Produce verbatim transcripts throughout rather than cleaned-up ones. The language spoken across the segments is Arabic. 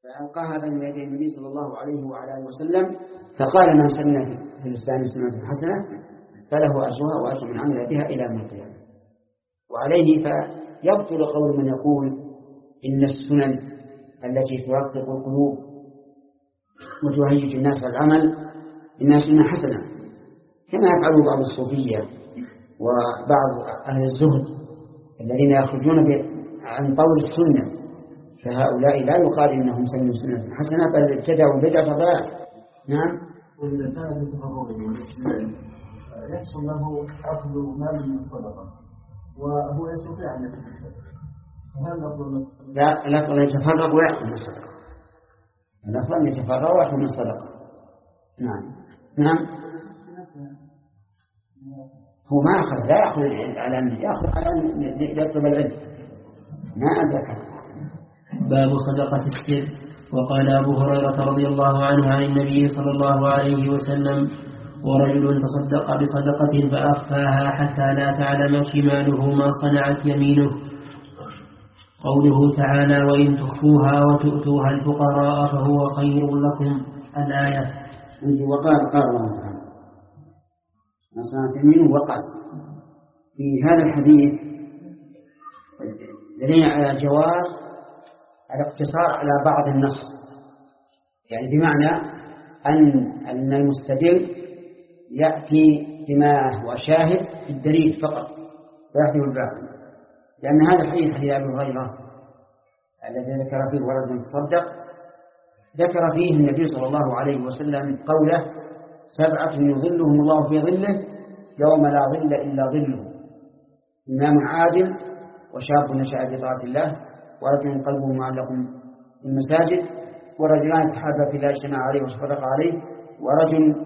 فألقاها بين يدي النبي صلى الله عليه وعلى آله وسلم، فقال: من سن في الإسلام سنة حسنة فله أجرها وأجر من عمل بها إلى يوم القيامة. وعليه فيبطل قول من يقول إن السنن التي ترقق القلوب وتهيج الناس العمل إنها سنة حسنة، كما يفعل بعض الصوفية وبعض أهل الزهد الذين يخرجون عن طول السنة، فهؤلاء لا يقال إنهم سنوا سنة حسنة بل ابتدعوا بدعة ضلالة. نعم. وإذا كان يتفرغ والاستسلام يحصل له أخذ مال من الصدقة وهو يستطيع أن يتسلم، فهل نقول لا الأفضل يتفرغ ويأخذ من الصدقة، الأفضل أن يتفرغ ويأخذ من الصدقة. نعم نعم. هو ما أخذ، لا يأخذ على أن يأخذ على أن يطلب العلم، ما أدرك. باب صدقة السر. وقال أبو هريرة رضي الله عنه عن النبي صلى الله عليه وسلم: ورجل تصدق بصدقة فأخفاها حتى لا تعلم شماله ما صنعت يمينه. قوله تعالى: وإن تخفوها وتؤتوها الفقراء فهو خير لكم. الآية. وقال قال الله تعالى ما صنعت يمينه. وقال في هذا الحديث دليل على جواز الاقتصار على بعض النص، يعني بمعنى أن أن المستدل يأتي بما هو شاهد الدليل فقط ويحذف الباقي، لأن هذا الحديث حديث أبي هريرة الذي ذكر فيه ورد تصدق ذكر فيه النبي صلى الله عليه وسلم قوله: سبعة يظلهم الله في ظله يوم لا ظل إلا ظله: إمام عادل، وشاب نشأ في طاعة الله، ورجل قلبه معلق في المساجد، ورجلان تحابا في الله اجتمع عليه وصدق عليه، ورجل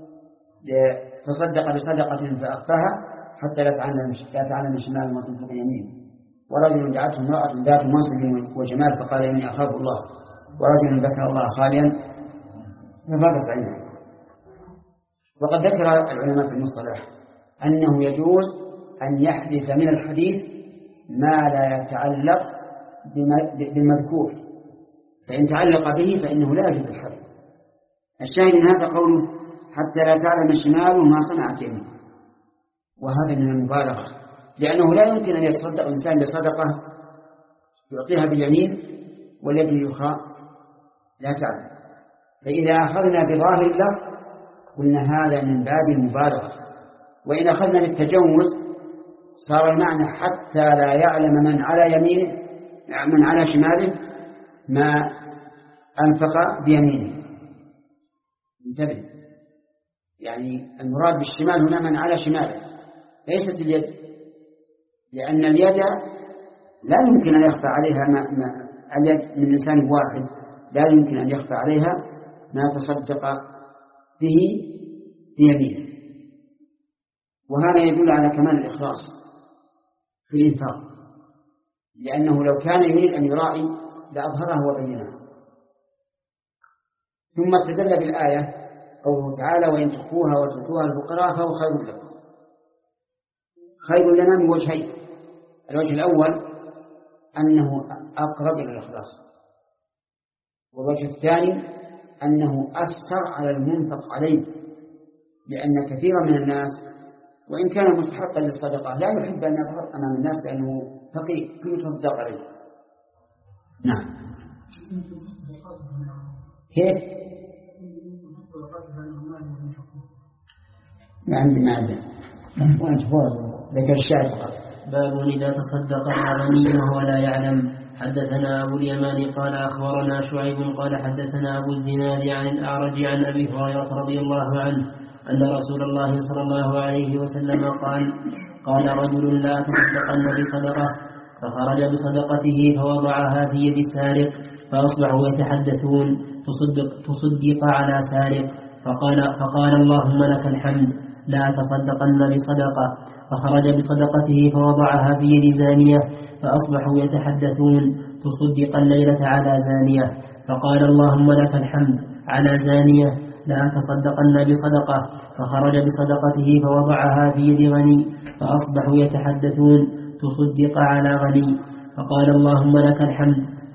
تصدق بصدقة فأخفاها حتى لا تعلم شمال ما تنفق يمينه، ورجل دعته امرأة ذات منصب وجمال فقال: إني أخاف الله، ورجل ذكر الله خاليا ففاضت عينه. وقد ذكر العلماء في المصطلح أنه يجوز أن يحدث من الحديث ما لا يتعلق بالمذكور، فإن تعلق به فإنه لا يجوز الحديث. الشاهد من هذا قوله: حتى لا تعلم شماله ما صنعت يمينه، وهذا من المبالغة، لأنه لا يمكن أن يتصدق الإنسان بصدقة يعطيها باليمين واليد الأخرى لا تعلم، فإذا أخذنا بظاهر اللفظ قلنا هذا من باب المبالغة، وإن أخذنا بالتجوز صار المعنى حتى لا يعلم من على يمينه من على شماله ما أنفق بيمينه. انتبه، يعني المراد بالشمال هنا من على شماله ليست اليد، لأن اليد لا يمكن أن يخفى عليها ما, ما اليد من إنسان واحد لا يمكن أن يخفى عليها ما تصدق به بيمينه، وهذا يدل على كمال الإخلاص في الإنفاق، لأنه لو كان يريد أن يراعي لأظهره وبينه. ثم استدل بالآية قوله تعالى: وإن تخفوها وتؤتوها الفقراء فهو خير لكم. خير لنا من وجهين: الوجه الأول أنه أقرب إلى الإخلاص، والوجه الثاني أنه أستر على المنفق عليه، لأن كثيرا من الناس وإن كان مستحقا للصدقة لا يحب أن يظهر أمام الناس لأنه فقير كل تصدق عليه. نعم. كيف؟ ما عندي ما عندي وأنت فوق ذكر الشاهد فقط. باب إذا تصدق الغني وهو لا يعلم. حدثنا أبو اليمان قال أخبرنا شعيب قال حدثنا أبو الزناد عن الأعرج عن أبي هريرة رضي الله عنه أن رسول الله صلى الله عليه وسلم قال: قال رجل: لا تصدقن بصدقة، فخرج بصدقته فوضعها في يد السارق، فأصبحوا يتحدثون: تصدق, تصدق على سارق. فقال, فقال: اللهم لك الحمد، لا تصدقن بصدقة. فخرج بصدقته فوضعها في يد زانية، فأصبحوا يتحدثون: تصدق الليلة على زانية. فقال: اللهم لك الحمد، على زانية، لا تصدقن بصدقة. فخرج بصدقته فوضعها في يد غني، فأصبحوا يتحدثون: تصدق على غني. فقال: اللهم لك الحمد،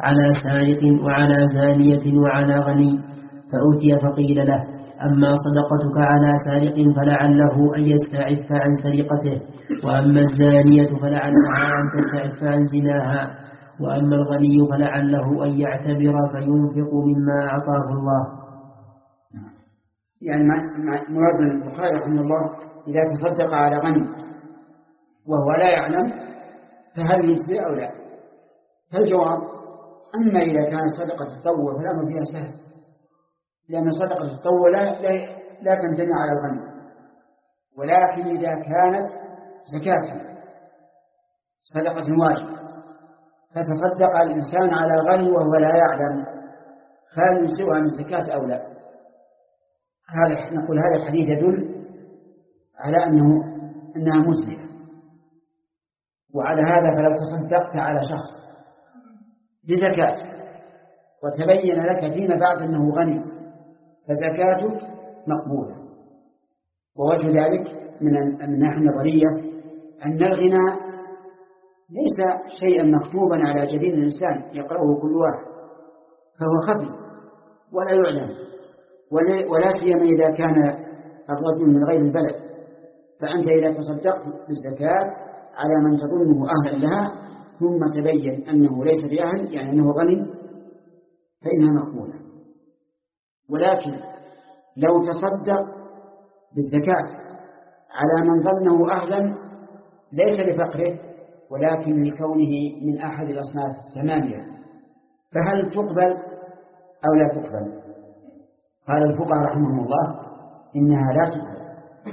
على سارق وعلى زانية وعلى غني، فأتي فقيل له: أما صدقتك على سارق فلعله أن يستعف عن سرقته، وأما الزانية فلعلها أن تستعف عن زناها، وأما الغني فلعله أن يعتبر فينفق مما أعطاه الله. يعني مراد البخاري رحمه الله إذا تصدق على غني وهو لا يعلم فهل يجزي أو لا؟ فالجواب: أما إذا كانت صدقة التطوع فالأمر فيها سهل، لأن صدقة التطوع لا, لا, لا تمتنع على الغني، ولكن إذا كانت زكاة صدقة واجب فتصدق الإنسان على غني وهو لا يعلم هل يجزئ عن الزكاة أو لا. هذا نقول هذا الحديث يدل على أنه أنها مجزئة. وعلى هذا فلو تصدقت على شخص بزكاة وتبين لك فيما بعد أنه غني فزكاتك مقبولة. ووجه ذلك من الناحية النظرية أن الغنى ليس شيئا مكتوبا على جبين الإنسان يقرأه كل واحد، فهو خفي ولا يعلم، ولا سيما إذا كان الرجل من غير البلد. فأنت إذا تصدقت بالزكاة على من تظنه أهلا لها ثم تبين أنه ليس بأهل، يعني أنه غني، فإنها مقبولة. ولكن لو تصدق بالزكاة على من ظنه أهلا ليس لفقره ولكن لكونه من أحد الأصناف الثمانية، فهل تقبل أو لا تقبل؟ قال الفقهاء رحمهم الله: إنها لا تقبل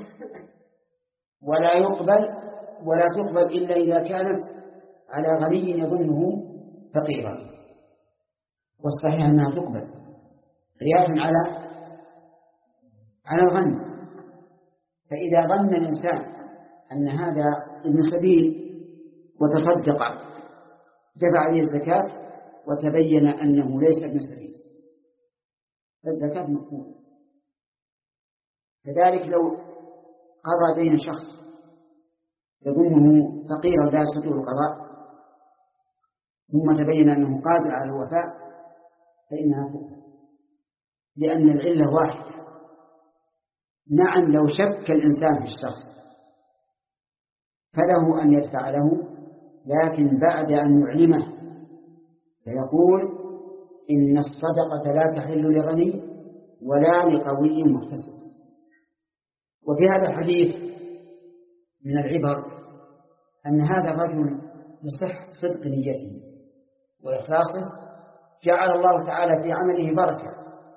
ولا يقبل ولا تقبل إلا إذا كانت على غني يظنه فقيرا، والصحيح أنها تقبل قياسا على على الغني. فإذا ظن الإنسان أن هذا ابن سبيل وتصدق دفع عليه الزكاة وتبين أنه ليس ابن سبيل فالزكاة مقبولة. كذلك لو قضى بين شخص يظنه فقيرا لا يستطيع القضاء ثم تبين أنه قادر على الوفاء فإنها تقبل، لأن العلة واحدة. نعم لو شك الإنسان في الشخص فله أن يدفع له، لكن بعد أن يعلمه فيقول: إن الصدقة لا تحل لغني ولا لقوي مكتسب. وفي هذا الحديث من العبر أن هذا الرجل بصحة صدق نيته وإخلاصه جعل الله تعالى في عمله بركة.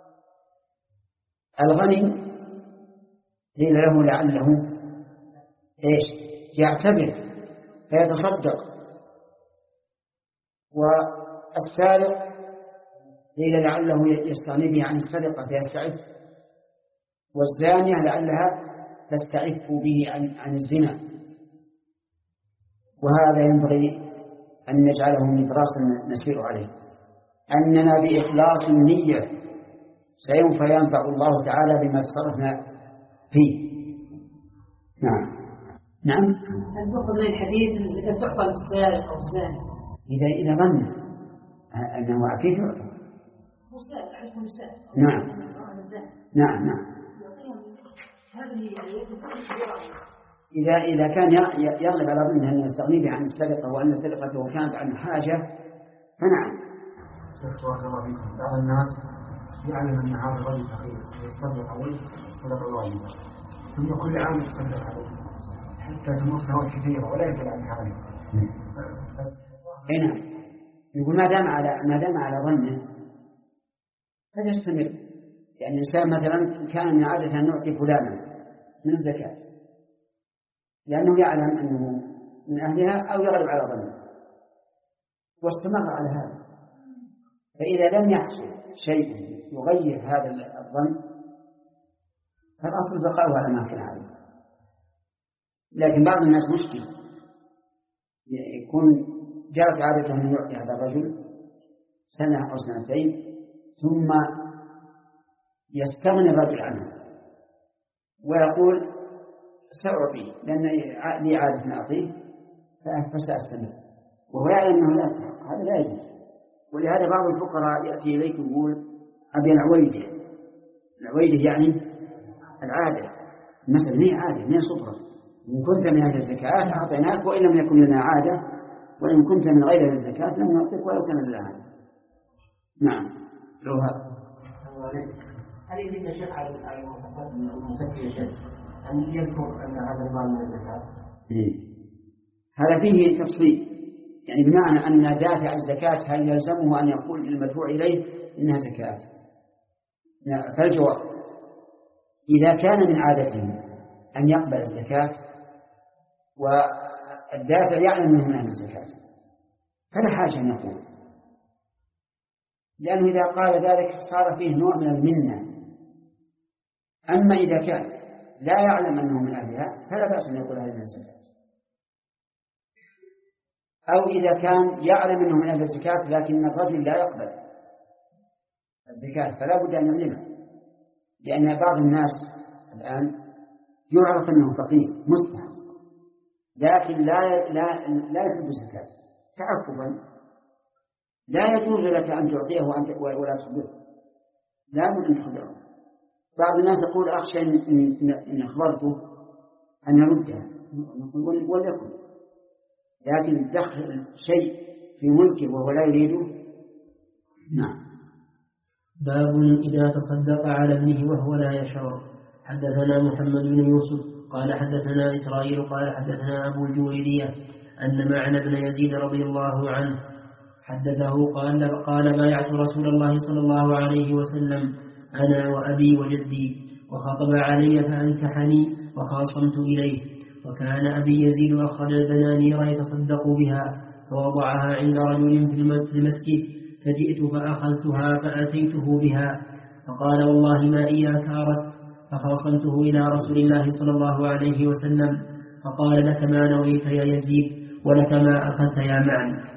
الغني قيل له لعله إيش يعتبر فيتصدق، والسارق قيل لعله يستغني به عن السرقة فيستعف، والزانية لعلها تستعف به عن, عن الزنا. وهذا ينبغي أن نجعله نبراسا نسير عليه، أننا بإخلاص النية سيوف ينفع الله تعالى بما تصرفنا فيه. نعم نعم. هل تأخذ من الحديث أن الزكاة تعطى للسارق أو الزاني؟ إذا إذا ظن أنه أكيد يعطى. مسارق حيث مسارق. نعم نعم نعم. إذا إذا كان يغلب على ظنه أن يستغني به عن السرقة وأن سرقته كانت عن حاجة فنعم. شيخ بارك الله فيكم، بعض الناس يعلم أن هذا الرجل فقير يصدق عليه صدق الواجب ثم كل عام يصدق عليه حتى تمر سنوات كثيرة ولا يزال عن حاله. هنا يقول ما دام على ما دام على ظنه فليستمر. يعني الإنسان مثلا كان من عادة أن نعطي فلانا من الزكاة لأنه يعلم أنه من أهلها أو يغلب على ظنه واستمر على هذا، فإذا لم يحصل شيء يغير هذا الظن فالأصل بقاؤه على ما كان عليه. لكن بعض الناس مشكل يكون جرت عادته أن يعطي هذا الرجل سنة أو سنتين ثم يستغني الرجل عنه ويقول سأعطيه لأن لي عادة أن أعطيه فسأستمر وهو يعلم أنه لا يستحق. هذا لا يجوز، ولهذا بعض الفقراء يأتي إليك ويقول أبي العويدة. العويدة يعني العادة، مثلا هي عادة هي صبرة، إن كنت من أهل الزكاة أعطيناك وإن لم يكن لنا عادة، وإن كنت من غير أهل الزكاة لم نعطيك ولو كان لنا عادة. نعم. روها. هل يجب الشيخ على المسكي الشيخ أن يذكر أن هذا المال من الزكاة؟ هذا فيه تفصيل، يعني بمعنى أن دافع الزكاة هل يلزمه أن يقول للمدفوع إليه إنها زكاة؟ فالجواب إذا كان من عادته أن يقبل الزكاة والدافع يعلم منه من أهل الزكاة فلا حاجة أن يقول، لأنه إذا قال ذلك صار فيه نوع من المنة. أما إذا كان لا يعلم أنه من أهلها فلا بأس أن يقول هذه الزكاة، أو إذا كان يعلم أنه من أهل الزكاة لكن الرجل لا يقبل الزكاة فلا بد أن يعلمه، لأن بعض الناس الآن يعرف أنه فقير مستحق لكن لا لا لا يحب الزكاة تعففا، لا يجوز لك أن تعطيه ولا تخبره، لا بد أن تخبره. بعض الناس يقول أخشى إن أخبرته أن يردها وليكن، لكن دخل شيء في ملكه وهو لا يريده. نعم. باب إذا تصدق على ابنه وهو لا يشعر. حدثنا محمد بن يوسف قال حدثنا إسرائيل قال حدثنا أبو الجويرية أن معنى بن يزيد رضي الله عنه حدثه قال قال بايعت رسول الله صلى الله عليه وسلم أنا وأبي وجدي وخطب علي فأنكحني وخاصمت إليه، وكان أبي يزيد أخرج دنانير يتصدق بها فوضعها عند رجل في المسجد، فجئت فأخذتها فأتيته بها فقال والله ما إياك أردت، فخاصمته إلى رسول الله صلى الله عليه وسلم فقال لك ما نويت يا يزيد ولك ما أخذت يا معن.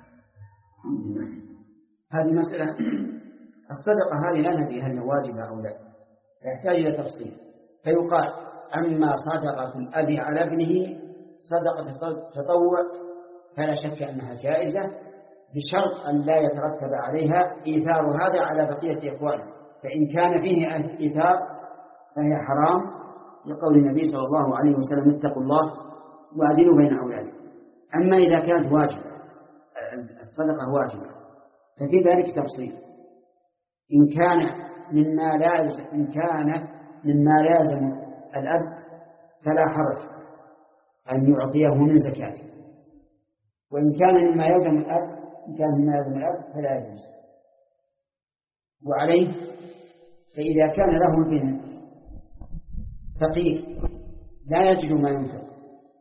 هذه مسألة الصدقة هذه لا ندري هل هي واجبة أو لا، يحتاج إلى تفصيل. فيقال أما صدقة الأب على ابنه صدقة تطوع فلا شك أنها جائزة بشرط أن لا يترتب عليها إيثار هذا على بقية إخوانه، فإن كان فيه إيثار فهي حرام لقول النبي صلى الله عليه وسلم اتقوا الله وأعدلوا بين أولادكم. أما إذا كانت واجبة الصدقة واجبة ففي ذلك تفصيل، إن كان مما لازم إن كان مما لازم الأب فلا حرج أن يعطيه من زكاته، وإن كان مما يلزم الأب إن كان مما يلزم الأب فلا يجوز. وعليه فإذا كان له ابن فقير لا يجد ما ينفق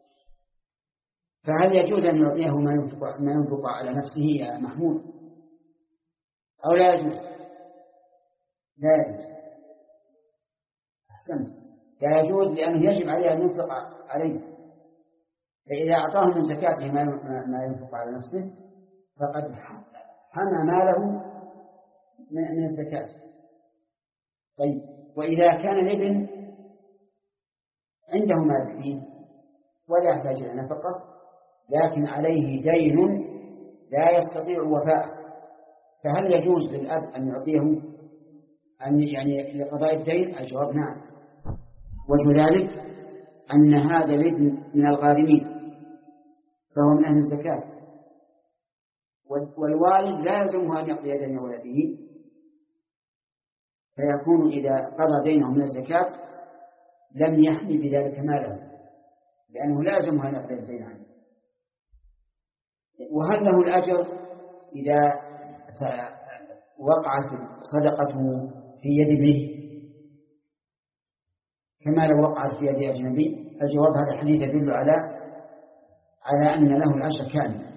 فهل يجوز أن يعطيه ما ينفق, ما ينفق على نفسه يا محمود أو لا يجوز؟ لا يجوز. أحسنت، لا يجوز لأنه يجب عليه أن ينفق عليه، فإذا أعطاه من زكاته ما ينفق على نفسه فقد حمى ماله من الزكاة. طيب، وإذا كان الابن عنده ما يكفيه ولا يحتاج إلى نفقة لكن عليه دين لا يستطيع وفاءه، فهل يجوز للأب أن يعطيه أن يعني لقضاء الدين؟ الجواب نعم. وجه ذلك أن هذا الابن من الغارمين فهو من أهل الزكاة، والوالد لا يلزمه أن يقضي دين ولده، فيكون إذا قضى دينه من الزكاة لم يحمي بذلك ماله لأنه لا يلزمه أن يقضي الدين عنه. وهل له الأجر إذا وقعت صدقته في يد ابنه كما لو وقعت في يد أجنبي؟ الجواب هذا الحديث يدل على على أن له الأجر كامل.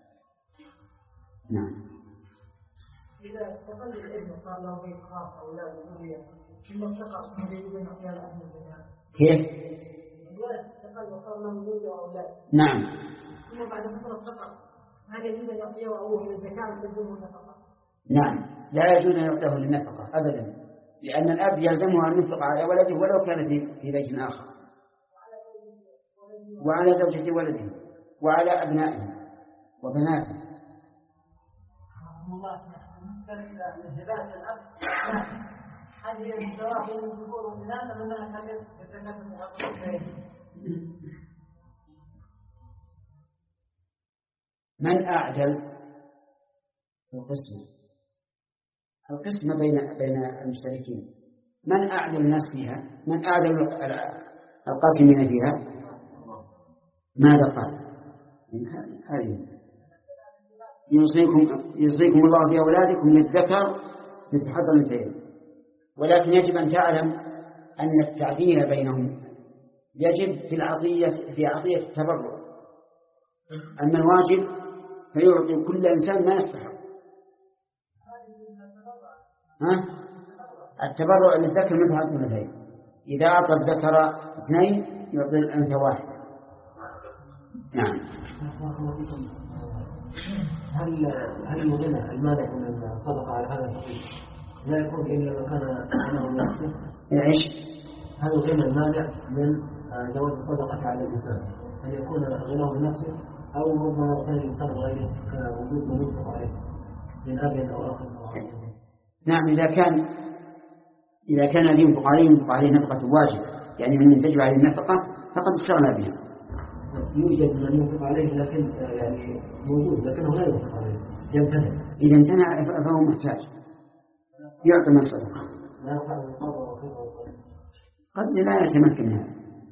نعم. إذا استقل الابن صار له بيت خاص أولاد وذرية ثم انتقل من بين أحيان أهل الزمان. كيف؟ الولد استقل وصار له ذرية وأولاد. نعم. ثم بعد فترة انتقل، هل يجوز أن يعطيه أبوه من الزكاة وتلزمه النفقة؟ نعم، لا يجوز أن يعطيه للنفقة أبدا، لأن الأب يلزمه أن ينفق على ولده ولو كان في في بيت آخر، وعلى زوجة ولده وعلى أبنائه وبناته. الله بالنسبة لهبات الأب هل هي السواء بين الذكور والإناث أم أنها هل يتكلم بحقيقة؟ من أعدل القسم القسم بين بين المشتركين، من أعدل الناس فيها، من أعدل القاسمين فيها، ماذا قال؟ هذه يوصيكم يوصيكم الله في أولادكم للذكر مثل حظ الأنثيين، ولكن يجب أن تعلم أن التعديل بينهم يجب في العطية في عطية التبرع، أما الواجب فيعطي كل إنسان ما يستحق. ها؟ التبرع للذكر مثل حظ الأنثيين، إذا أعطى الذكر اثنين يعطي الأنثى واحد. نعم. هل هل الغنى المانع من الصدقة على هذا الحقيقة لا يكون إلا ما كان غناه بنفسه؟ إيش؟ هل الغنى المانع من جواز الصدقة على الإنسان أن يكون غناه بنفسه أو ربما كان الإنسان غيره كوجود من ينفق عليه من أب أو أخ أو أخ؟ نعم، إذا كان إذا كان ينفق عليه ينفق عليه نفقة واجب، يعني من تجب عليه النفقة فقد استغنى بها. يوجد من ينفق عليه لكن يعني موجود لكنه لا ينفق عليه يمتنع. إذا امتنع فهو محتاج يعطي من الصدقة، قد لا يتمكن منها.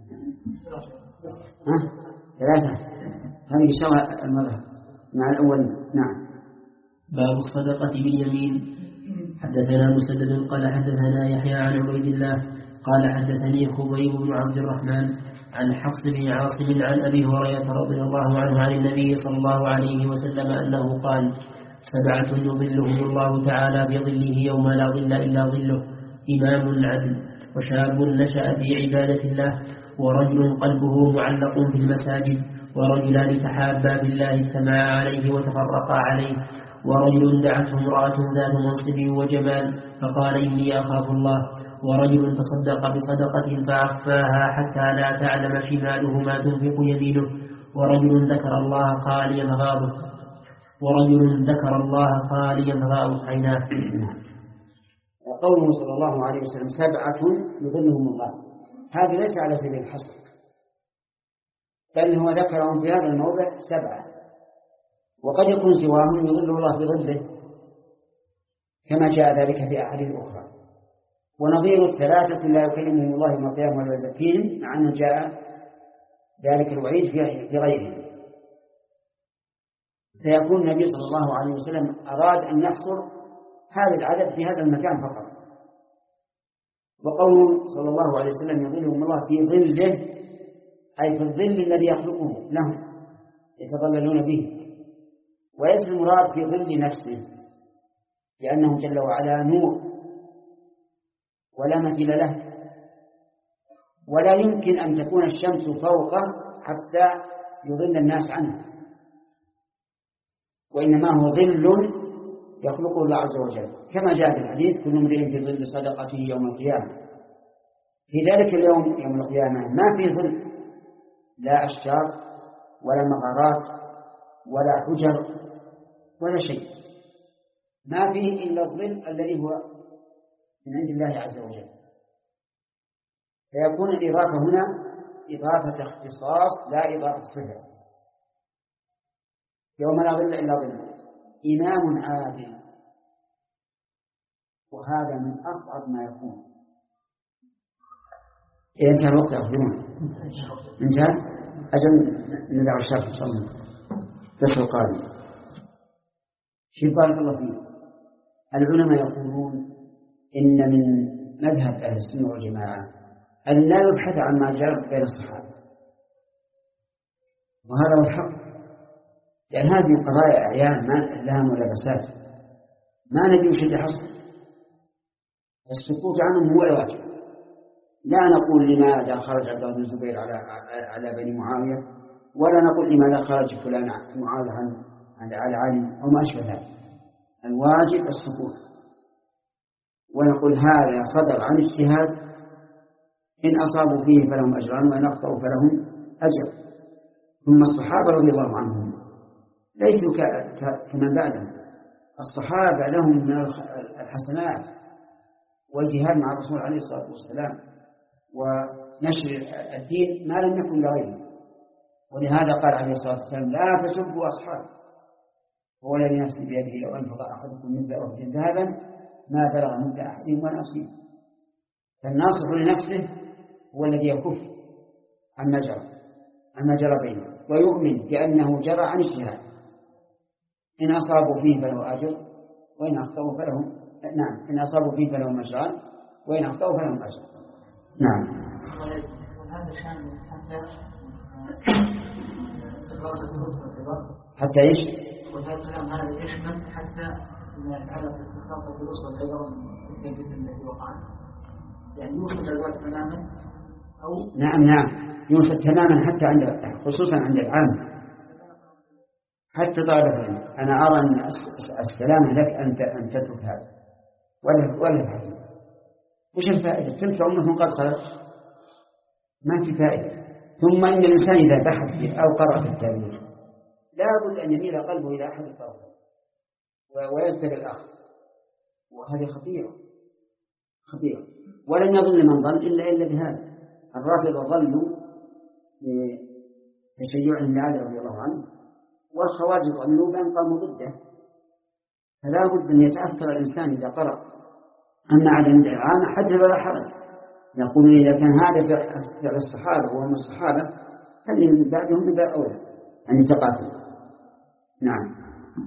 ها؟ ثلاثة هذه شرع المذهب مع الأول. نعم. باب الصدقة باليمين. حدثنا مسدد قال حدثنا يحيى عن عبيد الله قال حدثني خبيب بن عبد الرحمن عن حفص بن عاصم عن أبي هريرة رضي الله عنه عن النبي صلى الله عليه وسلم أنه قال: سبعة يظلهم الله تعالى بظله يوم لا ظل إلا ظله: إمام عدل، وشاب نشأ في عبادة الله، ورجل قلبه معلق في المساجد، ورجلان تحابا بالله اجتمعا عليه وتفرقا عليه، ورجل دعته امرأة ذات منصب وجمال فقال: إني أخاف الله، ورجل تصدق بصدقة فأخفاها حتى لا تعلم شماله ما تنفق يمينه، ورجل ذكر الله خاليا غاضب ورجل ذكر الله خاليا غاضب عيناه. قوله صلى الله عليه وسلم: سبعة يظلهم الله، هذا ليس على سبيل الحصر، بل هو ذكرهم في هذا الموضع سبعة، وقد يكون سواهم يظل الله بظله كما جاء ذلك في أحاديث أخرى. ونظير الثلاثة لا يكلمهم الله يوم القيامة ولا يزكيهم، مع أنه جاء ذلك الوعيد في غيره. فيكون النبي صلى الله عليه وسلم أراد أن يحصر هذا العدد في هذا المكان فقط. وقوله صلى الله عليه وسلم: يظلهم الله في ظله، أي في الظل الذي يخلقه لهم يتظللون به، وليس المراد في ظل نفسه، لأنه جل وعلا نور ولا مثيل له، ولا يمكن أن تكون الشمس فوقه حتى يظل الناس عنه، وإنما هو ظل يخلقه الله عز وجل، كما جاء في الحديث: كل امرئ في ظل صدقته يوم القيامة. في ذلك اليوم يوم القيامة ما في ظل، لا أشجار ولا مغارات ولا حجر ولا شيء، ما فيه إلا الظل الذي هو من عند الله عز وجل. فيكون الإضافة هنا إضافة اختصاص لا إضافة صفة. يوم لا ظل إلا ظله، إمام عادل، وهذا من أصعب ما يكون. إيه انتهى الوقت يا أخبرون؟ انتهى؟ أجل ندع الشرح إن شاء الله بس القادم. شيء بارك الله فيه. العلماء يقولون إن من مذهب أهل السنة والجماعة أن لا يبحث عن ما جرى بين الصحابة، وهذا هو الحق، لأن هذه قضايا أعيان ما لها ملابسات، ما نبي شيء حصل. السكوت عنهم هو الواجب. لا نقول لماذا خرج عبد الله بن الزبير على على بني معاوية، ولا نقول لماذا خرج فلان معاوية عن على علي أو ما أشبه ذلك. الواجب السكوت، ونقول هذا صدر عن اجتهاد، إن أصابوا فيه فلهم أجران وإن أخطأوا فلهم أجر. ثم الصحابة رضي الله عنهم ليسوا كمن بعدهم، الصحابة لهم من الحسنات والجهاد مع الرسول عليه الصلاة والسلام ونشر الدين ما لم يكن لغيره، ولهذا قال عليه الصلاة والسلام لا تسبوا أصحابي، هو الذي نفسي بيده لو أنفق أحدكم مثل أحد ذهبا ما بلغ مد أحدهم ولا نصيب. فالناصح لنفسه هو الذي يكف عما جرى عما جرى بينه ويؤمن بأنه جرى عن اجتهاد، إن أصابوا فيه فله أجر وإن أخطأوا فلهم نعم إن أصابوا فيه فلهم أجران وإن أخطأوا فلهم أجر. نعم. هذا شان حتى حتى إيش؟ وهذا الكلام هذا يشمل حتى على استخلاص الفلوس والخيار في التي وقعت، يعني يوصل الوقت تماما أو نعم نعم يوصل تماما حتى عند خصوصا عند العام حتى طالب العلم. أنا أرى أن السلام لك أن أن تترك هذا ولا ولا الحديث. وش الفائدة؟ تلك أمة قد خلت ما في فائدة. ثم إن الإنسان إذا بحث فيه أو قرأ في التاريخ لا بد أن يميل قلبه إلى أحد الطرفين ويزداد الآخر، وهذه خطيرة خطيرة. ولن يضل من ضل إلا إلا بهذا. الرافضة ضلوا بتشيع لعلي رضي الله عنه، والخوارج ضلوا بأن قاموا ضده. فلا بد أن يتأثر الإنسان إذا قرأ. أما عدم الإعانة حدث ولا حرج. يقول إذا كان هذا فعل الصحابة وهم الصحابة هل من بعدهم من بعد أولى أن يتقاتلوا. نعم.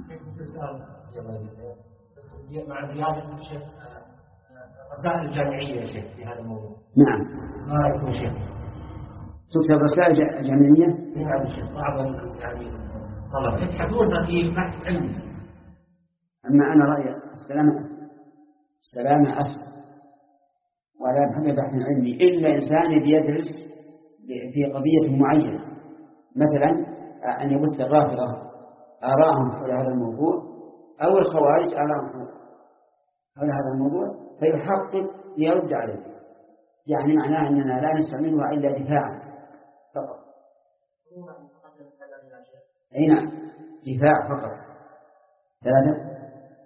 مع زيادة الشيخ رسائل جامعية يا شيخ في هذا الموضوع. نعم. ما رأيكم شيخ؟ تكتب رسائل جامعية؟ في هذا الشيخ بعض يعني طلبة يبحثون في بحث علمي. أما أنا رأيي السلامة أسلم السلامة أسلم ولا يبحث بحث علمي إلا إنسان بيدرس في قضية معينة، مثلا أن يبث الرافضة آراءهم حول هذا الموضوع أو الخوارج آراءهم حول هذا الموضوع فيحقق ليرد عليه. يعني معناه أننا لا نستعملها إلا دفاعا فقط. أي نعم دفاع فقط. ثلاثة.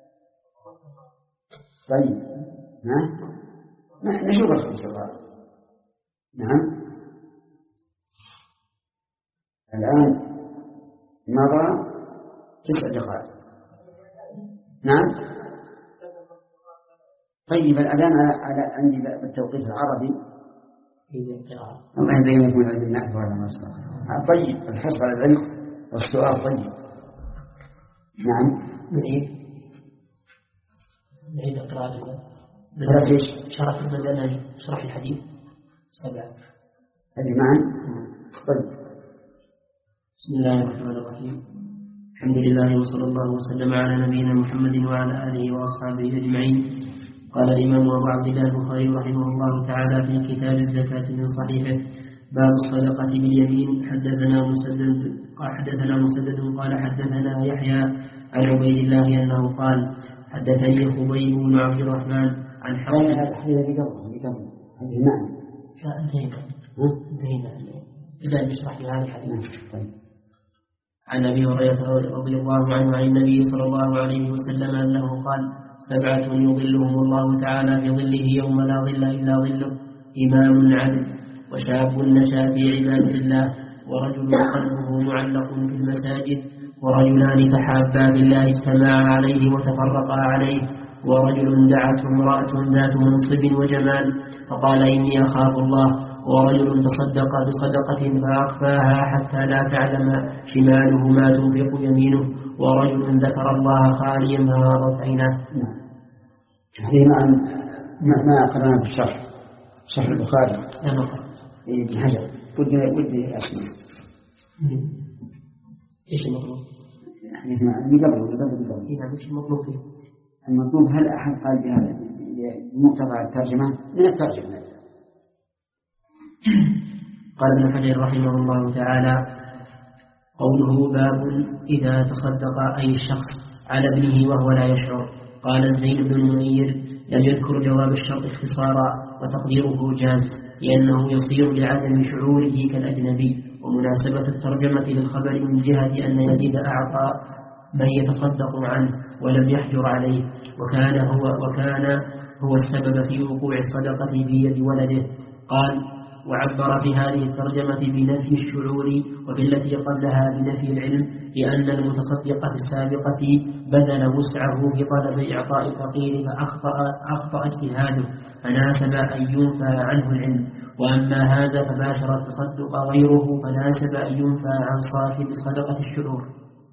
طيب ها نشوف الصغار. نعم. الآن مضى تسع دقائق. نعم. طيب الأذان على عندي بالتوقيت العربي الله يديمكم من عند النحو ولا ما صار. طيب الحرص على العلم والسؤال طيب. نعم. نعيد نعيد القراءة. ثلاث إيش؟ شرح المدني شرح الحديث سبعة. هذه معا. طيب. بسم الله الرحمن الرحيم. الحمد لله وصلى الله وسلم على نبينا محمد وعلى آله وأصحابه أجمعين. قال الإمام أبو عبد الله البخاري رحمه الله تعالى في كتاب الزكاة من صحيحه باب الصدقة باليمين. حدثنا مسدد قال حدثنا مسدد قال حدثنا يحيى عن عبيد الله أنه قال حدثني خبيب بن عبد الرحمن عن حفص. هذه بقبل بقبل هذه معنى. انتهينا انتهينا إذا نشرح في هذا الحديث. عن أبي هريرة رضي الله عنه عن النبي صلى الله عليه وسلم أنه قال سبعة يظلهم الله تعالى في ظله يوم لا ظل إلا ظله إمام عدل وشاب نشأ في عبادة الله ورجل قلبه معلق في المساجد ورجلان تحابا بالله اجتمعا عليه وتفرقا عليه ورجل دعته امرأة ذات منصب وجمال فقال إني أخاف الله ورجل تصدق بصدقة فأخفاها حتى لا تعلم شماله ما تنفق يمينه ورجل ذكر الله خاليا فغاضت عيناه. هذه ما ما قرأنا بالشرح شرح البخاري. لا نقرأ. ابن حجر ودي ودي أسمع. إيش المطلوب؟ يعني اللي قبله اللي قبله اللي قبله. إيه إيش المطلوب فيه؟ المطلوب هل أحد قال بهذا بمقتضى الترجمة من الترجمة. قال ابن حجر رحمه الله تعالى قوله باب إذا تصدق أي الشخص على ابنه وهو لا يشعر. قال الزين بن المنير لم يذكر جواب الشرط اختصارا وتقديره جاز لأنه يصير لعدم شعوره كالأجنبي. ومناسبة الترجمة للخبر من جهة أن يزيد أعطى من يتصدق عنه ولم يحجر عليه، وكان هو وكان هو السبب في وقوع الصدقة في يد ولده. قال: وعبر في هذه الترجمة بنفي الشعور، وفي التي قبلها بنفي العلم، لأن المتصدق في السابقة بذل وسعه في طلب إعطاء الفقير فأخطأ أخطأ اجتهاده فناسب أن ينفى عنه العلم، وأما هذا فباشر التصدق غيره فناسب أن ينفى عن صاحب صدقة الشعور.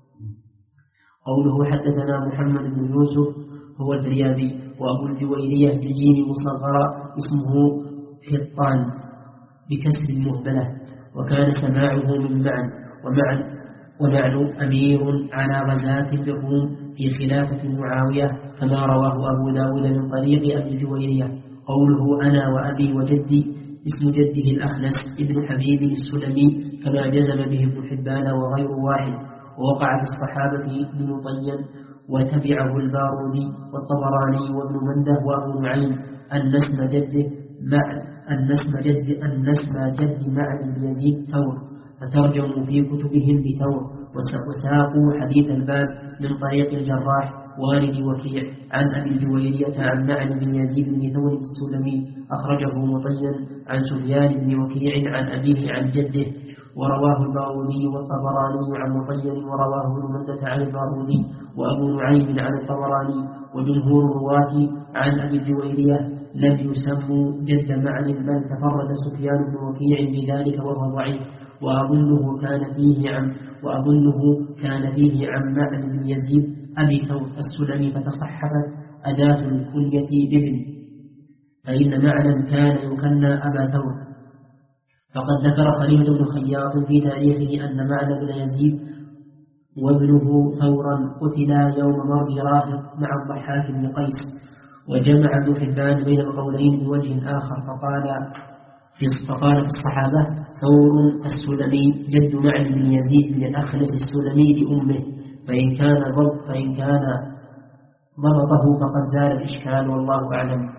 قوله: حدثنا محمد بن يوسف هو الفريابي، وأبو الجويرية بالجيم مصغرة اسمه حطان بكسر المهبلة، وكان سماعه من معن ومعن ومعن أمير على غزاة بالروم في خلافة معاوية، كما رواه أبو داود من طريق أبي الجويرية. قوله: أنا وأبي وجدي اسم جده الأخنس ابن حبيب السلمي، كما جزم به ابن حبان وغير واحد، ووقع في الصحابة ابن طين وتبعه البارودي والطبراني وابن منده وأبو نعيم أن اسم جده مع أن اسم جد أن اسم جد معن بن يزيد ثور، فترجموا في كتبهم بثور، وساقوا حديث الباب من طريق الجراح والد وكيع عن أبي الجويرية عن معن بن يزيد بن ثور السلمي، أخرجه مطين عن سفيان بن وكيع عن أبيه عن جده، ورواه البارودي والطبراني عن مطين، ورواه ابن مندة عن البارودي وأبو نعيم عن الطبراني، وجمهور الرواة عن أبي الجويرية لم يسموا جد معن، بل تفرد سفيان بن وكيع بذلك وهو ضعيف، وأظنه كان فيه عن وأظنه كان فيه عن معن بن يزيد أبي ثور السلمي، فتصحفت أداة الكلية بابن، فإن معنا كان يكنى أبا ثور. فقد ذكر خليل بن خياط في تاريخه أن معن بن يزيد وابنه ثورا قتلا يوم مرض رافض مع الضحاك بن قيس. وجمع ابن حبان بين القولين بوجه آخر، فقال في فقال في الصحابة: ثور السلمي جد معن بن يزيد بن الأخنس السلمي لأمه، فإن كان ضبط فإن كان ضبطه فقد زال الإشكال، والله أعلم.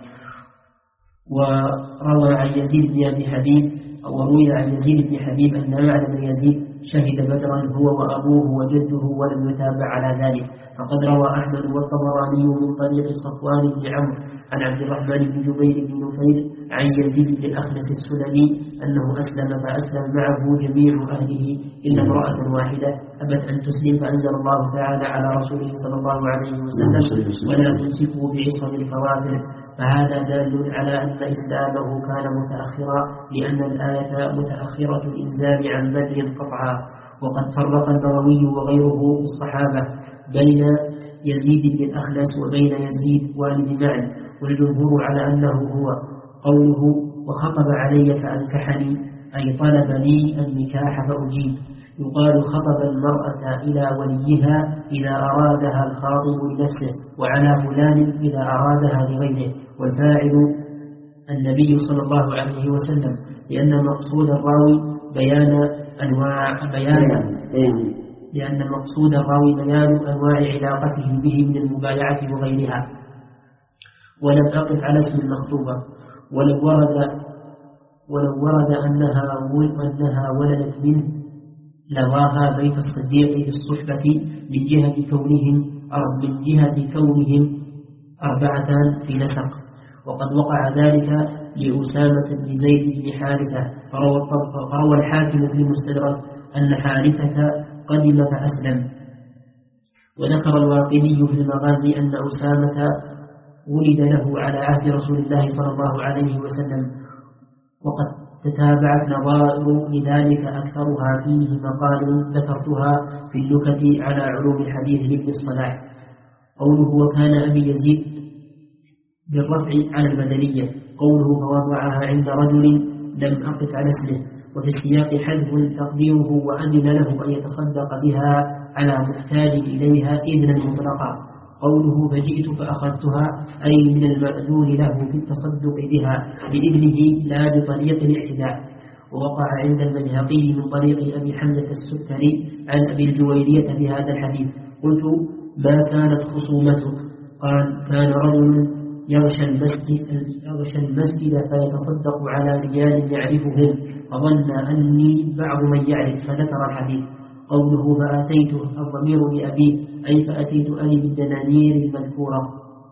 وروى عن يزيد بن أبي حبيب وروي عن يزيد بن حبيب أن معن بن يزيد شهد بدرا هو وأبوه وجده ولم يتابع على ذلك. فقد روى أحمد والطبراني من طريق صفوان بن عمرو عن عبد الرحمن بن جبير بن نفيل عن يزيد بن الأخنس السلمي أنه أسلم، فأسلم معه جميع أهله إلا امرأة واحدة أبت أن تسلم، فأنزل الله تعالى على رسوله صلى الله عليه وسلم: ولا تمسكوا بعصم الكوافر. فهذا دال على أن إسلامه كان متأخرا، لأن الآية متأخرة الإنزال عن بدر قطعا. وقد فرق النووي وغيره في الصحابة بين يزيد بن الأخنس وبين يزيد والد معن، والجمهور على أنه هو. قوله: وخطب علي فأنكحني، أي طلب لي النكاح فأجيب. يقال: خطب المرأة إلى وليها إذا أرادها الخاطب لنفسه، وعلى فلان إذا أرادها لغيره، والفاعل النبي صلى الله عليه وسلم، لأن مقصود الراوي بيان أنواع بيان لأن مقصود الراوي بيان أنواع علاقته به من المبايعة وغيرها. ولم أقف على اسم المخطوبة، ولو ورد ولو ورد أنها أنها ولدت منه لواها بيت الصديق في الصحبة من جهة كونهم من جهة كونهم أربعة في نسق. وقد وقع ذلك لأسامة بن زيد بن حارثة، فروى الحاكم في المستدرك أن حارثة قدم فأسلم. وذكر الواقدي في المغازي أن أسامة ولد له على عهد رسول الله صلى الله عليه وسلم، وقد تتابعت نظائر لذلك أكثرها فيه مقال ذكرتها في اللكة على علوم الحديث لابن الصلاح. قوله: وكان أبي يزيد بالرفع على المدنية. قوله: فوضعها عند رجل لم أقف على اسمه، وفي السياق حذف تقديره: وأذن له أن يتصدق بها على محتاج إليها إذنا مطلقا. قوله: فجئت فأخذتها، أي من المأذون له في التصدق بها بإذنه لا بطريق الاعتداء. ووقع عند البيهقي من طريق أبي حمزة السكري عن أبي الجويرية بهذا الحديث. قلت: ما كانت خصومته؟ قال: كان رجل يغشى المسجد, يغشى المسجد فيتصدق على رجال يعرفهم، فظن أني بعض من يعرف، فذكر الحديث. قوله: فآتيته الضمير بأبيه أي فأتيت أني بالدنانير المذكورة.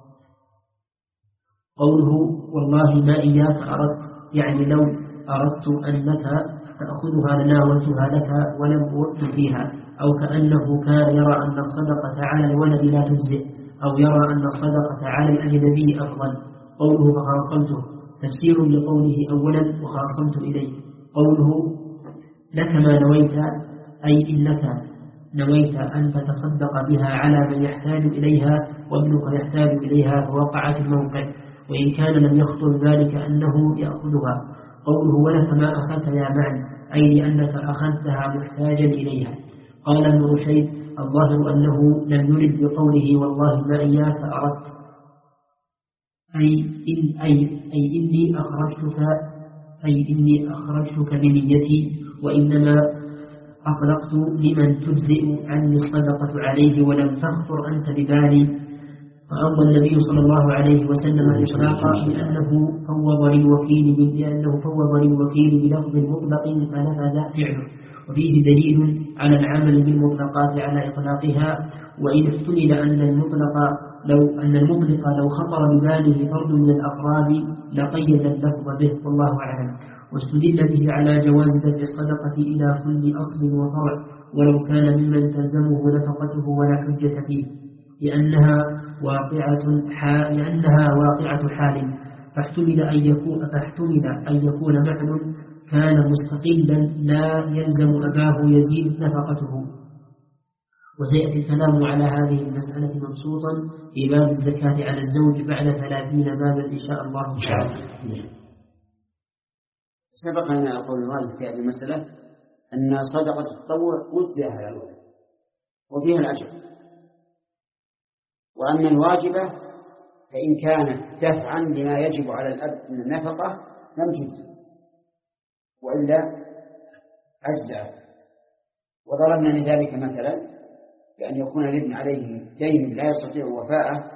قوله والله ما إياك أردت، يعني لو أردت أنك تأخذها لناولتها لك ولم أوفت فيها، أو كأنه كان يرى أن الصدقة على الولد لا تجزئ، أو يرى أن الصدقة على الأجنبي أفضل. قوله فخاصمته تفسير لقوله أولا وخاصمت إليه. قوله لك ما نويت، أي إنك نويت أن تتصدق بها على من يحتاج إليها وابنك يحتاج إليها، فوقع في الموقع، وإن كان لم يخطر ذلك أنه يأخذها. قوله ولك ما أخذت يا معن، أي لأنك أخذتها محتاجا إليها. قال ابن رشيد الظاهر أنه لم يرد بقوله والله ما إياك أردت، أي, إن أي, أي إني أخرجتك أي إني أخرجتك بنيتي، وإنما أطلقت لمن تجزئ عني الصدقة عليه ولم تخطر أنت ببالي. فأمر النبي صلى الله عليه وسلم الإطلاق لأنه فوض للوكيل لأنه فوض للوكيل بلفظ مطلق فنفذ فعله، وفيه دليل على العمل بالمطلقات على إطلاقها. وإن احتمل أن المطلق لو أن المطلق لو خطر بباله فرد من الأفراد لقيد اللفظ به، والله أعلم. واستدل به على جواز دفع الصدقة إلى كل أصل وفرع ولو كان ممن تلزمه نفقته ولا حجة فيه، لأنها واقعة حال لأنها واقعة حال فاحتمل أن يكون فاحتمل أن يكون معنى كان مستقلا لا يلزم أباه يزيد نفقته. وسيأتي الكلام على هذه المسألة مبسوطا في باب الزكاة على الزوج بعد ثلاثين بابا إن شاء الله تعالى. سبق لنا قول الوالد في هذه المسألة أن صدقة التطوع وزع على الولد وفيها الأجر، وأما الواجبة فإن كانت دفعا بما يجب على الأب من النفقة لم تجزي وإلا أجزأ. وضربنا لذلك مثلا بأن يكون الابن عليه دين لا يستطيع وفاءه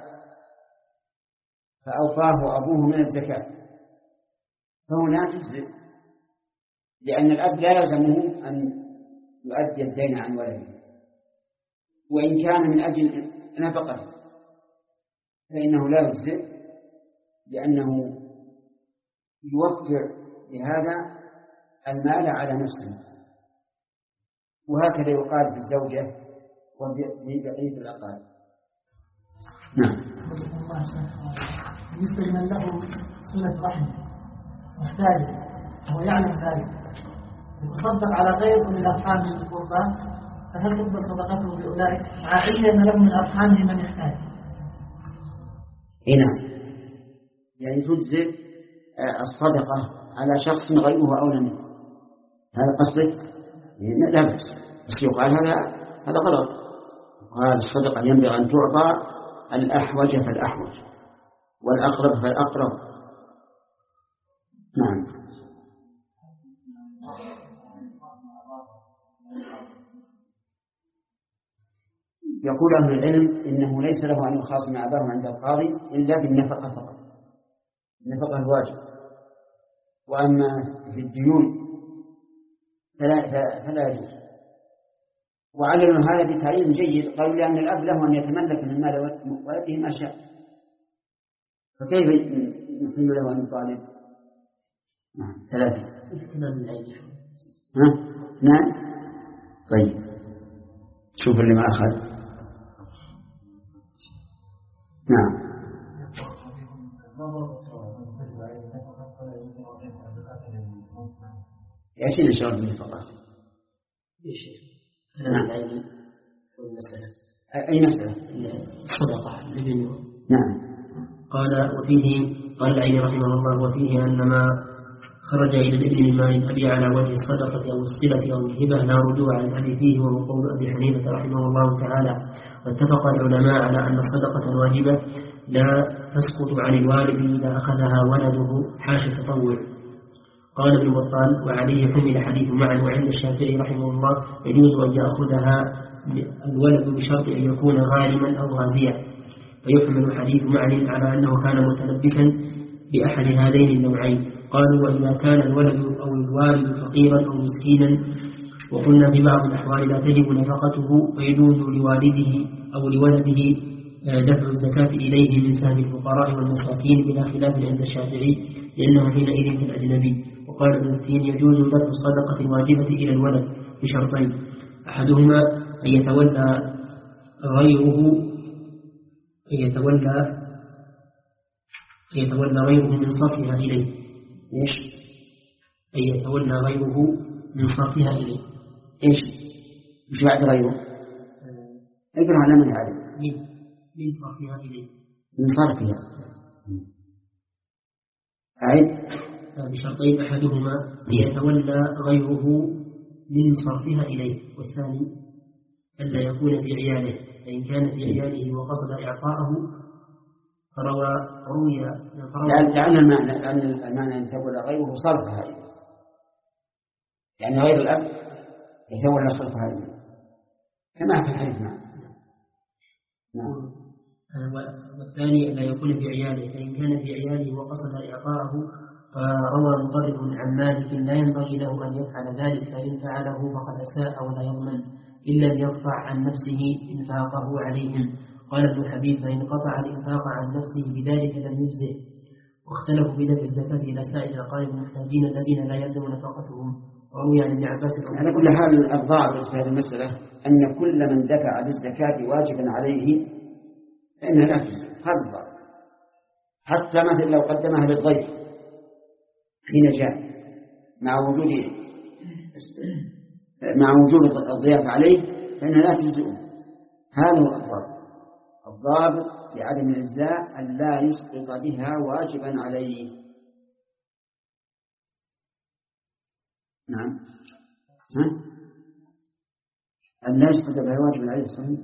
فأوفاه أبوه من الزكاة، فهنا تجزئ، لأن الأب لا يلزمه أن يؤدي الدين عن ولده، وإن كان من أجل نفقته فإنه لا يجزئ، لأنه يوفر بهذا المال على نفسه. وهكذا يقال في الزوجة وفي بقية الأقارب. نعم. بالنسبة لمن له صلة رحم محتاج وهو يعلم ذلك يتصدق على غير أولي الأرحام من القربى، فهل تقبل صدقته بأولئك مع علم أن له من أرحامه من يحتاج؟ إيه نعم، يعني تجزئ الصدقة على شخص غيره أولى منه، هذا قصدك؟ لا بأس، بس يقال هذا هذا غلط. وهذا الصدقة ينبغي أن تعطى الأحوج فالأحوج والأقرب فالأقرب. نعم. يقول أهل العلم إنه ليس له أن يخاصم أباه عند القاضي إلا بالنفقة فقط، النفقة الواجب. وأما في الديون فلا, فلا يجوز. وعللوا هذا بتعليل جيد، قالوا لأن الأب له أن يتملك من مال ولده ما شاء، فكيف نحل له أن يطالب؟ نعم. ثلاثة. ها؟ نعم. طيب شوف اللي ما أخذ. نعم. يا شيء نشرب من فقط. يا شيخ. نعم. المسألة. أي مسألة؟ الصدقة لابنه. نعم. قال وفيه قال العيني رحمه الله وفيه أن ما خرج إلى الابن من مال الأبي على وجه الصدقة أو الصلة أو الهبة لا رجوع عن الأبي فيه، وهو قول أبي حنيفة رحمه الله تعالى. واتفق العلماء على أن الصدقة الواجبة لا تسقط عن الوالد إذا أخذها ولده حاشا التطوع. قال ابن بطال وعليه حمل حديث معا، وعند الشافعي رحمه الله يجوز أن يأخذها الولد بشرط أن يكون غارما أو غازيا، فيحمل حديث معا على أنه كان متلبسا بأحد هذين النوعين. قالوا وإذا كان الولد أو الوالد فقيرا أو مسكينا وقلنا في بعض الأحوال لا تجب نفقته فيجوز لوالده أو لولده دفع الزكاة إليه من سهم الفقراء والمساكين بلا خلاف عند الشافعي لأنه حينئذ في الأجنبي. وقال ابن التين يجوز دفع الصدقة الواجبة إلى الولد بشرطين: أحدهما أن يتولى غيره أن يتولى أن يتولى غيره من صرفها إليه. إيش؟ أن يتولى غيره من صرفها إليه. إيش؟ مش بعد غيره؟ اقرأ على من هذا؟ من صرفها إليه. من صرفها. أعد. بشرطين: أحدهما أن يتولى غيره من صرفها إليه، والثاني ألا يكون في عياله، فإن كان في عياله وقصد إعطاءه فروى روي لأن المعنى لأن المعنى أن يتولى غيره صرفها إليه، يعني غير الأب يتولى صرفها إليه كما في الحديث. نعم. والثاني ألا يكون في عياله، فإن كان في عياله وقصد إعطاءه فروى مطرف عن مالك لا ينبغي له أن يفعل ذلك، فإن فعله فقد أساء ولا يضمن إلا أن يرفع عن نفسه إنفاقه عليهم. قال ابن حبيب: فإن قطع الإنفاق عن نفسه بذلك لم يجزئ. واختلفوا بدفع الزكاة إلى سائر الأقارب المحتاجين الذين لا يلزم نفقتهم. وروي عن ابن عباس على كل حال الضابط في هذه المسألة أن كل من دفع بالزكاة واجبا عليه فإنها لا تجزئ، هذا الضابط. حتى مثل لو قدمها للضيف حين جاء مع وجود مع وجود الضيافة عليه فإنها لا تجزئ. هذا هو الضابط. الضابط لعدم الإجزاء أن لا يسقط بها واجبا عليه. نعم. ها؟ أن لا يسقط بها واجبا عليه. صحيح.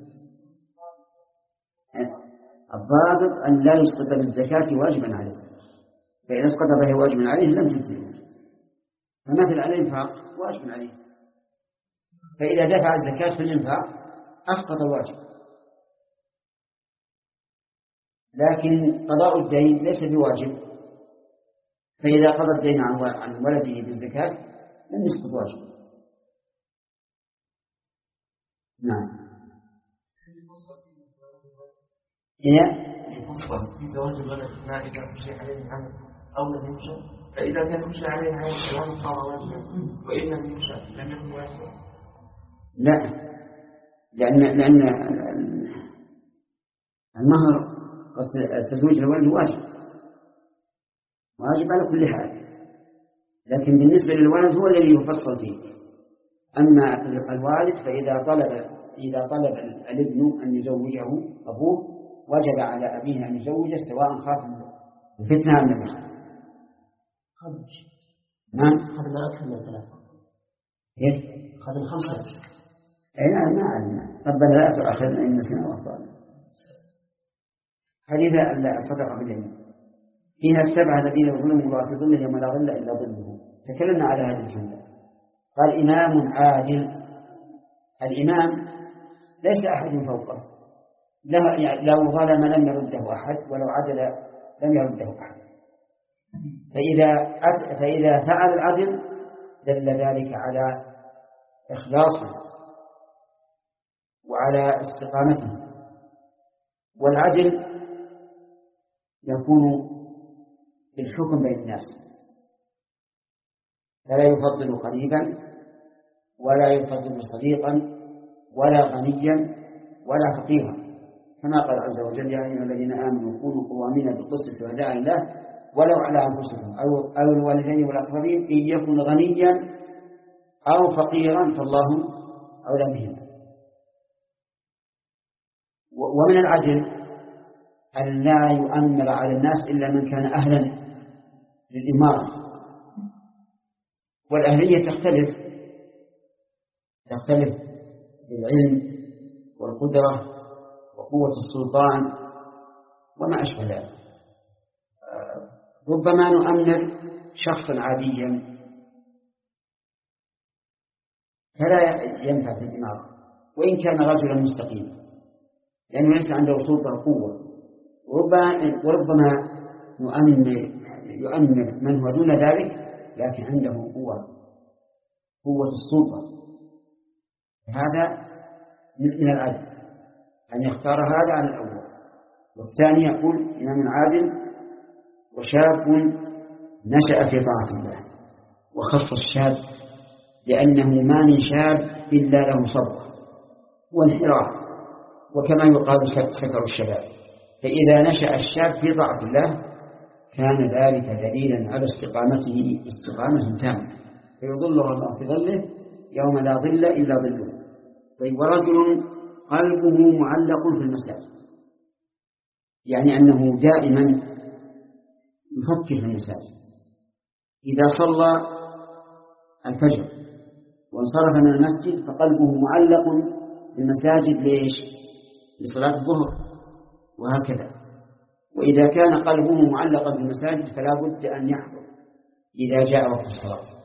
الضابط أن لا يسقط بالزكاة واجبا عليه، فإذا اسقط بها واجبا عليه لم تجزئه. فمثل على الإنفاق واجب عليه، فإذا دفع الزكاة في الإنفاق أسقط الواجب. لكن قضاء الدين ليس بواجب، فإذا قضى الدين عن ولده بالزكاة لم يسقط واجب. نعم. هي يفصل في زواج الولد ما إذا مشي عليه عمل أو لم يمشى، فإذا كان مشي عليه عمل الولد صار واجبا، وإن لم يمشى لم يكن واجبا. لا، لأن لأن المهر قصد التزويج الولد واجب واجب على كل حال، لكن بالنسبة للولد هو الذي يفصل فيه. أما الوالد فإذا طلب إذا طلب الابن أن يزوجه أبوه وجب على أبيه أن يزوجه سواء خاف الفتنة أم لا. نعم. هذا لا أكثر من ثلاثة. إيه؟ هذا الخمسة. أي نعم نعم. ربنا لا تؤاخذنا إن نسينا وأخطأنا. حديث الصدقة باليمين فيها السبعة الذين يظلمهم الله في ظله يوم لا ظل إلا ظله. تكلمنا على هذه الجملة. قال إمام عادل. الإمام ليس أحد فوقه، لو ظلم لم يرده أحد، ولو عدل لم يرده أحد. فإذا فإذا فعل العدل دل ذلك على إخلاصه وعلى استقامته. والعدل يكون بالحكم بين الناس، فلا يفضل قريبا ولا يفضل صديقا ولا غنيا ولا فقيرا، كما قال عز وجل: يا أيها الذين آمنوا كونوا قوامين بالقسط شهداء لله ولو على أنفسكم أو أو الوالدين والأقربين إن يكن غنيا أو فقيرا فالله أولى بهما. ومن العدل أن لا يؤمر على الناس إلا من كان أهلا للإمارة. والأهلية تختلف تختلف بالعلم والقدرة وقوة السلطان وما أشبه ذلك. ربما نؤمر شخصا عاديا فلا ينفع في الإمارة وإن كان رجلا مستقيما، لأنه ليس عنده سلطة وقوة. وربما وربما نؤمن يؤمن من هو دون ذلك لكن عنده قوة قوة السلطة هذا من العدل أن يختار هذا عن الأول. والثاني يقول إمام عادل وشاب نشأ في طاعة الله، وخص الشاب لأنه ما من شاب إلا له صبر وانحراف، وكما يقال سكر الشباب، فإذا نشأ الشاب في طاعة الله كان ذلك دليلا على استقامته استقامة تامة، فيظلها الله في ظله يوم لا ظل إلا ظله. طيب، ورجل قلبه معلق في المساجد، يعني أنه دائما يفكر في المساجد، إذا صلى الفجر وانصرف من المسجد فقلبه معلق في المساجد. ليش؟ لصلاة الظهر وهكذا. وإذا كان قلبه معلقا في المساجد فلا بد أن يحضر إذا جاء وقت الصلاة.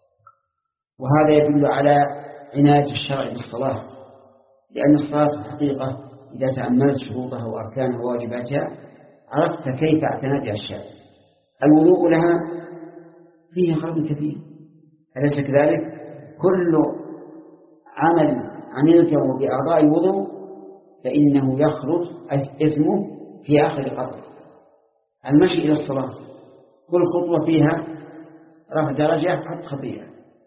وهذا يدل على عناية الشرع بالصلاة، لأن الصلاة في الحقيقة إذا تأملت شروطها وأركانها وواجباتها عرفت كيف اعتنى بها الشارع. الوضوء لها فيه خير كثير، أليس كذلك؟ كل عمل عملته بأعضاء الوضوء فإنه يخرج اسمه في آخر قطر. المشي إلى الصلاة كل خطوة فيها رفع درجة حتى خطيئة.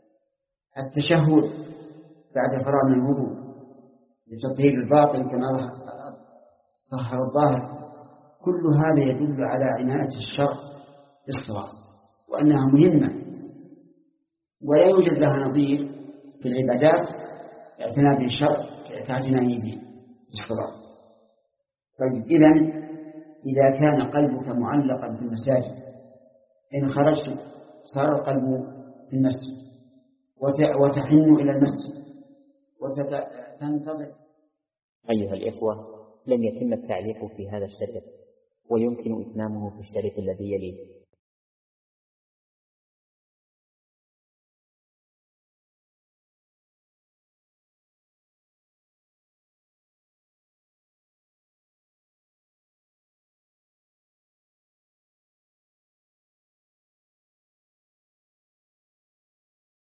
التشهد بعد فراغ من الوضوء لتطهير الباطن كما طهر الظاهر، كل هذا يدل على عناية الشرع بالصلاة وأنها مهمة ولا يوجد لها نظير في العبادات اعتناء بالشرع كاعتنائه بالصلاة. طيب، إذن إذا كان قلبك معلقا في المساجد إن خرجت صار القلب في المسجد وتحن إلى المسجد وتنتظر. أيها الإخوة، لم يتم التعليق في هذا الشريط، ويمكن إتمامه في الشريط الذي يليه.